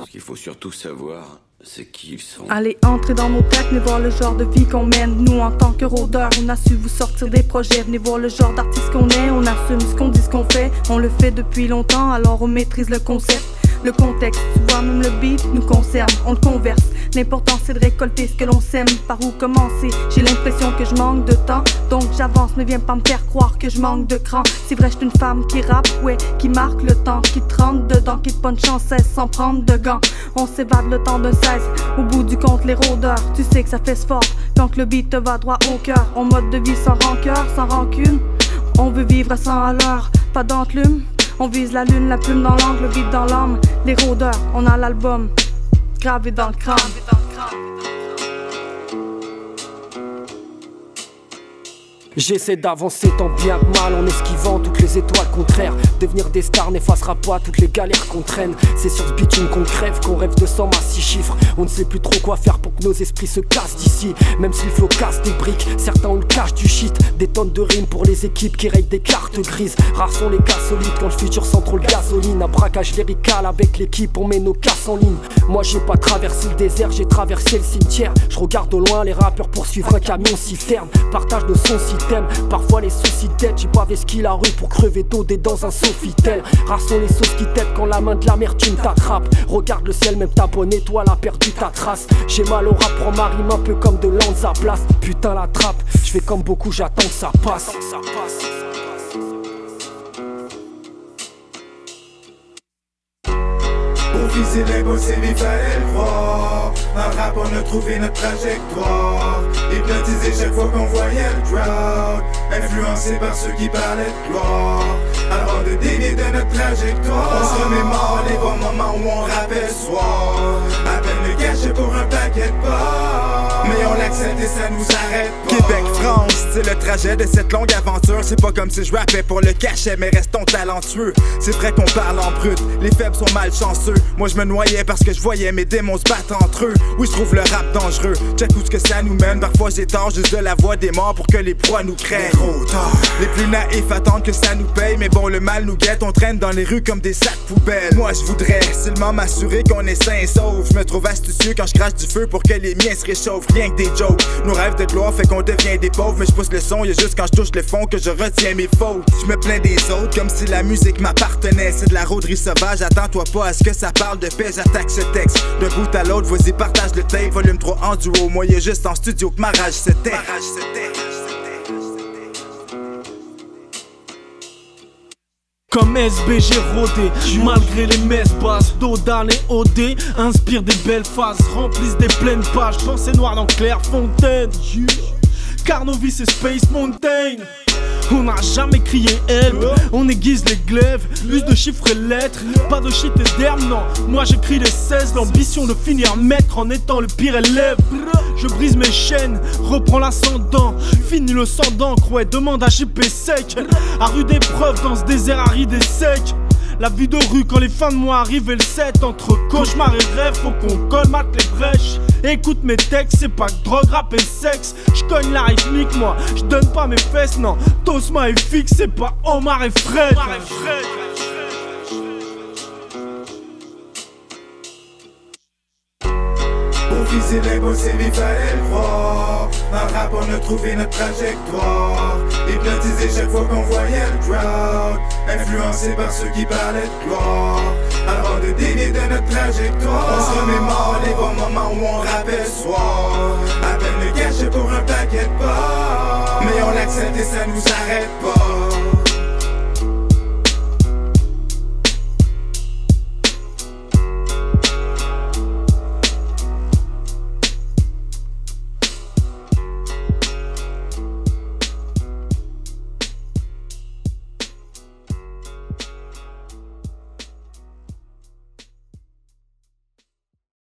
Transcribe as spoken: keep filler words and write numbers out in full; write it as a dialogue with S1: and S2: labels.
S1: Ce qu'il faut surtout savoir, c'est qui ils sont.
S2: Allez, entrez dans nos têtes, venez voir le genre de vie qu'on mène. Nous, en tant que rôdeurs, on a su vous sortir des projets. Venez voir le genre d'artiste qu'on est, on assume ce qu'on dit, ce qu'on fait. On le fait depuis longtemps, alors on maîtrise le concept. Le contexte, tu vois, même le beat nous concerne, on le converse. L'important c'est de récolter ce que l'on sème. Par où commencer? J'ai l'impression que je manque de temps, donc j'avance, mais viens pas me faire croire que je manque de cran. C'est vrai, j'suis une femme qui rappe, ouais, qui marque le temps, qui te rentre dedans, qui te punch sans cesse sans prendre de gants. On s'évade le temps d'un seize, au bout du compte les rôdeurs. Tu sais que ça fait fort, quand le beat te va droit au cœur. En mode de vie sans rancœur, sans rancune. On veut vivre à cent à l'heure, pas d'enclume. On vise la lune, la plume dans l'angle, le beat dans l'âme. Les rôdeurs, on a l'album gravé dans le crâne.
S3: J'essaie d'avancer tant bien que mal en esquivant toutes les étoiles contraires. Devenir des stars n'effacera pas toutes les galères qu'on traîne. C'est sur ce bitume qu'on crève, qu'on rêve de cent à six chiffres. On ne sait plus trop quoi faire pour que nos esprits se cassent d'ici. Même si le flow casse des briques, certains ont le cash du shit. Des tonnes de rimes pour les équipes qui rayent des cartes grises. Rares sont les cas solides quand le futur sent trop le gasoline. Un braquage lyrical avec l'équipe, on met nos casses en ligne. Moi j'ai pas traversé le désert, j'ai traversé le cimetière. Je regarde au loin les rappeurs poursuivre un camion citerne. Partage de son site. Parfois les soucis de tête, j'ai pavé ski la rue pour crever d'odé dans un Sofitel. Rares sont les sauces qui t'aident quand la main de l'amertume t'attrape. Regarde le ciel, même ta bonne étoile a perdu ta trace. J'ai mal au rap, prends ma rime un peu comme de Lanza Blast. Putain la trappe, je fais comme beaucoup, j'attends que ça passe.
S4: Pour viser l'impossible, il fallait le croire. Dans le rap, on a trouvé notre trajectoire. Hypnotisé chaque fois qu'on voyait le crowd. Influencé par ceux qui parlaient de gloire. Avant de dévier de notre trajectoire, on se remémore les bons moments où on rappelle le soir. À peine le cachet pour un paquet de porc. Mais on l'accepte et ça nous arrête pas.
S5: Québec, France, c'est le trajet de cette longue aventure. C'est pas comme si je rappais pour le cachet, mais restons talentueux. C'est vrai qu'on parle en brut, les faibles sont malchanceux. Moi je me noyais parce que je voyais mes démons se battre entre eux. Oui, je trouve le rap dangereux, check où ce que ça nous mène. Parfois j'ai tort juste de la voix des morts pour que les proies nous craignent. Les plus naïfs attendent que ça nous paye, mais bon, le mal nous guette, on traîne dans les rues comme des sacs poubelles. Moi je voudrais seulement m'assurer qu'on est sain et sauf. Je me trouve astucieux quand je crache du feu pour que les miens se réchauffent. Rien que des jokes, nos rêves de gloire fait qu'on devient des pauvres. Mais je pousse le son, y'a juste quand je touche le fond que je retiens mes fautes. Je me plains des autres comme si la musique m'appartenait. C'est de la rôderie sauvage, attends-toi pas à ce que ça parle de paix. J'attaque ce texte d'un bout à l'autre, vas-y partage le tape. Volume trois en duo, moi y'a juste en studio que ma rage se tait.
S6: Comme S B j'ai rodé, malgré les messes basses, Dodan et O D inspire des belles phases, remplissent des pleines pages, pensée noire dans Clairefontaine. Car nos vies c'est Space Mountain. On n'a jamais crié help, on aiguise les glaives, use de chiffres et lettres, pas de shit et d'herbe, non. Moi j'écris les seize, l'ambition de finir maître en étant le pire élève. Je brise mes chaînes, reprends l'ascendant, finis le sang d'encre, ouais, demande à J P sec. À rude épreuve dans ce désert aride et sec. La vie de rue quand les fins de mois arrivent et le sept. Entre cauchemar et rêve, faut qu'on colmate les brèches. Écoute mes textes, c'est pas que drogue, rap et sexe. J'cogne la rythmique, moi, j'donne pas mes fesses, non. Tosma est fixe, c'est pas Omar et Fred. Omar et Fred.
S4: Pour viser l'impossible, il fallait le croire. Dans le rap, on a trouvé notre trajectoire. Hypnotisé chaque fois qu'on voyait le crowd. Influencé par ceux qui parlaient de gloire. Avant de dévier de notre trajectoire, on se remémore les bons moments où on rappelle le soir. À peine le cachet pour un paquet de porc. Mais on l'accepte et ça nous arrête pas.